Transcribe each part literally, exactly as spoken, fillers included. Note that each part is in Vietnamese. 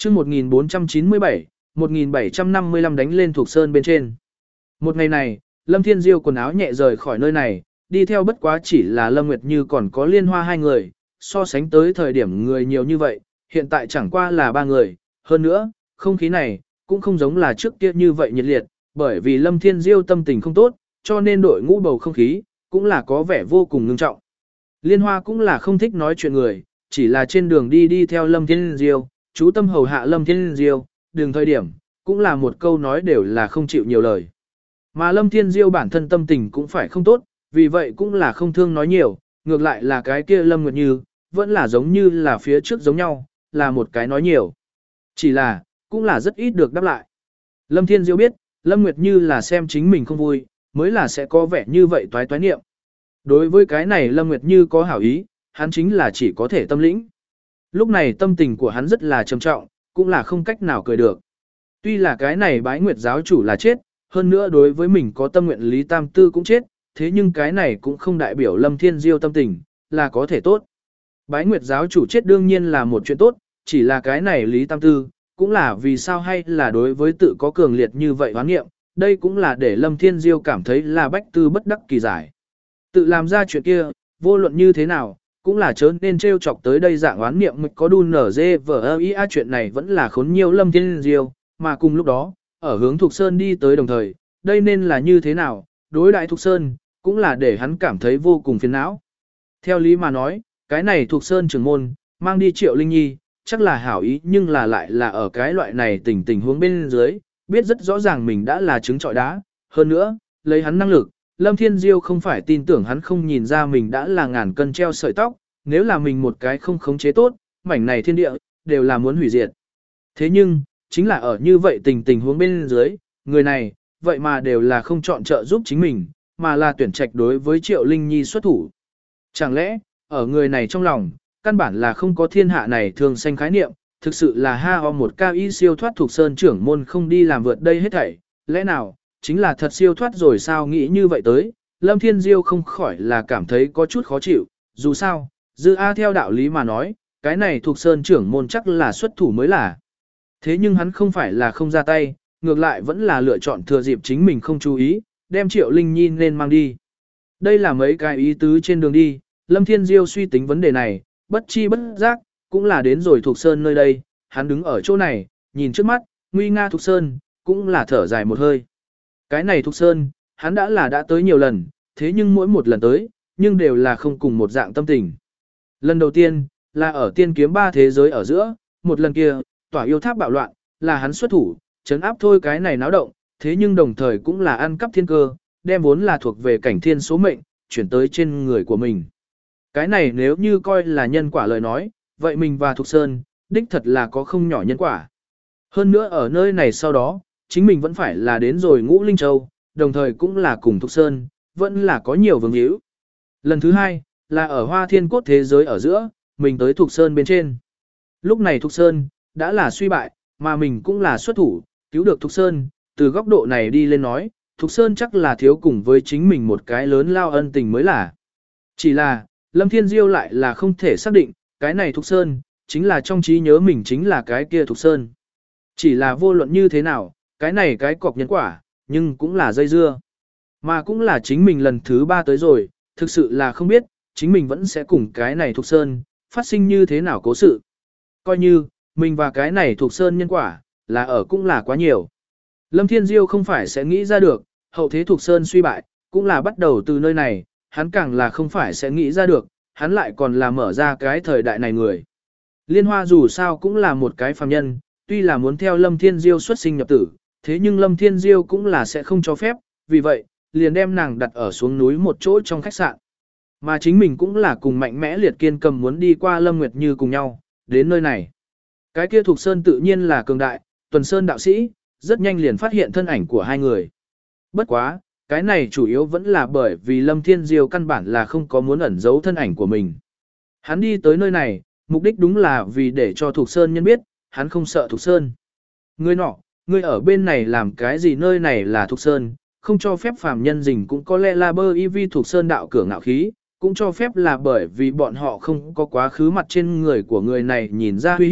chương một nghìn bốn trăm chín mươi bảy, một nghìn bảy trăm năm mươi lăm đánh lên thuộc sơn bên trên. Một ngày này, Lâm Thiên Diêu quần áo nhẹ rời khỏi nơi này, đi theo bất quá chỉ là Lâm Nguyệt Như còn có Liên Hoa hai người, so sánh tới thời điểm người nhiều như vậy, hiện tại chẳng qua là ba người, hơn nữa, không khí này, cũng không giống là trước kia như vậy nhiệt liệt, bởi vì Lâm Thiên Diêu tâm tình không tốt, cho nên đội ngũ bầu không khí, cũng là có vẻ vô cùng ngưng trọng. Liên Hoa cũng là không thích nói chuyện người, chỉ là trên đường đi đi theo Lâm Thiên Diêu, chú tâm hầu hạ Lâm Thiên Diêu, đường thời điểm, cũng là một câu nói đều là không chịu nhiều lời. Mà Lâm Thiên Diêu bản thân tâm tình cũng phải không tốt, vì vậy cũng là không thương nói nhiều, ngược lại là cái kia Lâm Nguyệt Như, vẫn là giống như là phía trước giống nhau, là một cái nói nhiều. Chỉ là, cũng là rất ít được đáp lại. Lâm Thiên Diêu biết, Lâm Nguyệt Như là xem chính mình không vui, mới là sẽ có vẻ như vậy toái toái niệm. Đối với cái này Lâm Nguyệt Như có hảo ý, hắn chính là chỉ có thể tâm lĩnh. Lúc này tâm tình của hắn rất là trầm trọng, cũng là không cách nào cười được. Tuy là cái này bái nguyệt giáo chủ là chết, hơn nữa đối với mình có tâm nguyện Lý Tam Tư cũng chết, thế nhưng cái này cũng không đại biểu Lâm Thiên Diêu tâm tình, là có thể tốt. Bái nguyệt giáo chủ chết đương nhiên là một chuyện tốt, chỉ là cái này Lý Tam Tư, cũng là vì sao hay là đối với tự có cường liệt như vậy hoán nghiệm, đây cũng là để Lâm Thiên Diêu cảm thấy là bách tư bất đắc kỳ giải. Tự làm ra chuyện kia, vô luận như thế nào, cũng là chớ nên trêu chọc tới đây dạng oán niệm mịch có đu nở dê vờ ý á chuyện này vẫn là khốn nhiều Lâm Thiên Diêu, mà cùng lúc đó, ở hướng Thục Sơn đi tới đồng thời, đây nên là như thế nào, đối đại Thục Sơn, cũng là để hắn cảm thấy vô cùng phiền não. Theo lý mà nói, cái này Thục Sơn trưởng môn, mang đi Triệu Linh Nhi, chắc là hảo ý nhưng là lại là ở cái loại này tình tình huống bên dưới, biết rất rõ ràng mình đã là trứng trọi đá, hơn nữa, lấy hắn năng lực, Lâm Thiên Diêu không phải tin tưởng hắn không nhìn ra mình đã là ngàn cân treo sợi tóc, nếu là mình một cái không khống chế tốt, mảnh này thiên địa, đều là muốn hủy diệt. Thế nhưng, chính là ở như vậy tình tình huống bên dưới, người này, vậy mà đều là không chọn trợ giúp chính mình, mà là tuyển trạch đối với Triệu Linh Nhi xuất thủ. Chẳng lẽ, ở người này trong lòng, căn bản là không có thiên hạ này thường sanh khái niệm, thực sự là ha ho một cao y siêu thoát thuộc sơn trưởng môn không đi làm vượt đây hết thảy, lẽ nào, chính là thật siêu thoát rồi sao nghĩ như vậy tới, Lâm Thiên Diêu không khỏi là cảm thấy có chút khó chịu, dù sao, dư A theo đạo lý mà nói, cái này thuộc sơn trưởng môn chắc là xuất thủ mới là. Thế nhưng hắn không phải là không ra tay, ngược lại vẫn là lựa chọn thừa dịp chính mình không chú ý, đem Triệu Linh Nhi nên mang đi. Đây là mấy cái ý tứ trên đường đi, Lâm Thiên Diêu suy tính vấn đề này, bất chi bất giác, cũng là đến rồi thuộc sơn nơi đây, hắn đứng ở chỗ này, nhìn trước mắt, nguy nga thuộc sơn, cũng là thở dài một hơi. Cái này thuộc sơn, hắn đã là đã tới nhiều lần, thế nhưng mỗi một lần tới, nhưng đều là không cùng một dạng tâm tình. Lần đầu tiên, là ở tiên kiếm ba thế giới ở giữa, một lần kia, tỏa yêu tháp bạo loạn, là hắn xuất thủ, chấn áp thôi cái này náo động, thế nhưng đồng thời cũng là ăn cắp thiên cơ, đem vốn là thuộc về cảnh thiên số mệnh, chuyển tới trên người của mình. Cái này nếu như coi là nhân quả lời nói, vậy mình và Thục Sơn, đích thật là có không nhỏ nhân quả. Hơn nữa ở nơi này sau đó, chính mình vẫn phải là đến rồi Ngũ Linh Châu, đồng thời cũng là cùng Thục Sơn, vẫn là có nhiều vương hữu. Lần thứ hai, là ở Hoa Thiên Cốt thế giới ở giữa, mình tới Thục Sơn bên trên. Lúc này Thục Sơn, đã là suy bại, mà mình cũng là xuất thủ, cứu được Thục Sơn, từ góc độ này đi lên nói, Thục Sơn chắc là thiếu cùng với chính mình một cái lớn lao ân tình mới là. Chỉ là, Lâm Thiên Diêu lại là không thể xác định, cái này Thục Sơn, chính là trong trí nhớ mình chính là cái kia Thục Sơn. Chỉ là vô luận như thế nào, cái này cái cọc nhân quả, nhưng cũng là dây dưa. Mà cũng là chính mình lần thứ ba tới rồi, thực sự là không biết, chính mình vẫn sẽ cùng cái này Thục Sơn, phát sinh như thế nào cố sự. Coi như, mình và cái này Thục Sơn nhân quả, là ở cũng là quá nhiều. Lâm Thiên Diêu không phải sẽ nghĩ ra được, hậu thế Thục Sơn suy bại, cũng là bắt đầu từ nơi này, hắn càng là không phải sẽ nghĩ ra được, hắn lại còn là mở ra cái thời đại này người. Liên Hoa dù sao cũng là một cái phàm nhân, tuy là muốn theo Lâm Thiên Diêu xuất sinh nhập tử, thế nhưng Lâm Thiên Diêu cũng là sẽ không cho phép, vì vậy, liền đem nàng đặt ở xuống núi một chỗ trong khách sạn. Mà chính mình cũng là cùng mạnh mẽ liệt kiên cầm muốn đi qua Lâm Nguyệt Như cùng nhau, đến nơi này. Cái kia Thục Sơn tự nhiên là cường đại, Tuần Sơn đạo sĩ, rất nhanh liền phát hiện thân ảnh của hai người. Bất quá, cái này chủ yếu vẫn là bởi vì Lâm Thiên Diêu căn bản là không có muốn ẩn giấu thân ảnh của mình. Hắn đi tới nơi này, mục đích đúng là vì để cho Thục Sơn nhân biết, hắn không sợ Thục Sơn. Ngươi nọ, ngươi ở bên này làm cái gì nơi này là Thục Sơn, không cho phép phàm nhân rình cũng có lẽ là bơ y vi Thục Sơn đạo cửa ngạo khí, cũng cho phép là bởi vì bọn họ không có quá khứ mặt trên người của người này nhìn ra uy hiếp,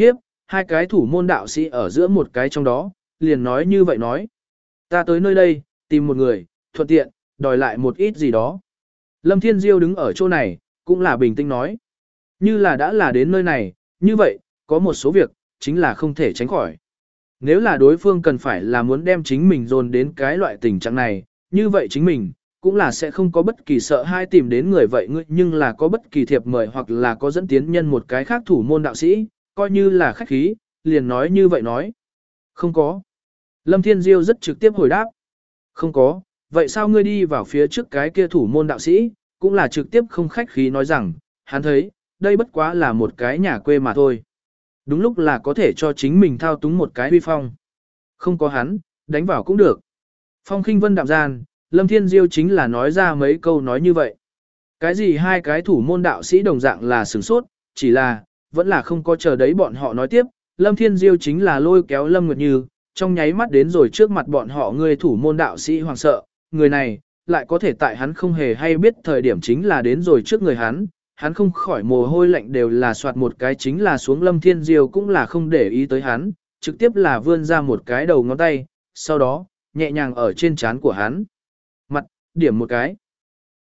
hai cái thủ môn đạo sĩ ở giữa một cái trong đó, liền nói như vậy nói. Ta tới nơi đây, tìm một người, thuận tiện, đòi lại một ít gì đó. Lâm Thiên Diêu đứng ở chỗ này, cũng là bình tĩnh nói. Như là đã là đến nơi này, như vậy, có một số việc, chính là không thể tránh khỏi. Nếu là đối phương cần phải là muốn đem chính mình dồn đến cái loại tình trạng này, như vậy chính mình, cũng là sẽ không có bất kỳ sợ hai tìm đến người vậy ngươi nhưng là có bất kỳ thiệp mời hoặc là có dẫn tiến nhân một cái khác thủ môn đạo sĩ, coi như là khách khí, liền nói như vậy nói. Không có. Lâm Thiên Diêu rất trực tiếp hồi đáp. Không có, vậy sao ngươi đi vào phía trước cái kia thủ môn đạo sĩ, cũng là trực tiếp không khách khí nói rằng, hắn thấy, đây bất quá là một cái nhà quê mà thôi. Đúng lúc là có thể cho chính mình thao túng một cái huy phong. Không có hắn, đánh vào cũng được. Phong khinh vân đạm gian, Lâm Thiên Diêu chính là nói ra mấy câu nói như vậy. Cái gì hai cái thủ môn đạo sĩ đồng dạng là sửng sốt, chỉ là, vẫn là không có chờ đấy bọn họ nói tiếp. Lâm Thiên Diêu chính là lôi kéo Lâm Nguyệt Như, trong nháy mắt đến rồi trước mặt bọn họ người thủ môn đạo sĩ hoàng sợ, người này, lại có thể tại hắn không hề hay biết thời điểm chính là đến rồi trước người hắn, hắn không khỏi mồ hôi lạnh đều là soạt một cái chính là xuống Lâm Thiên Diêu cũng là không để ý tới hắn, trực tiếp là vươn ra một cái đầu ngón tay, sau đó, nhẹ nhàng ở trên trán của hắn. Mặt, điểm một cái.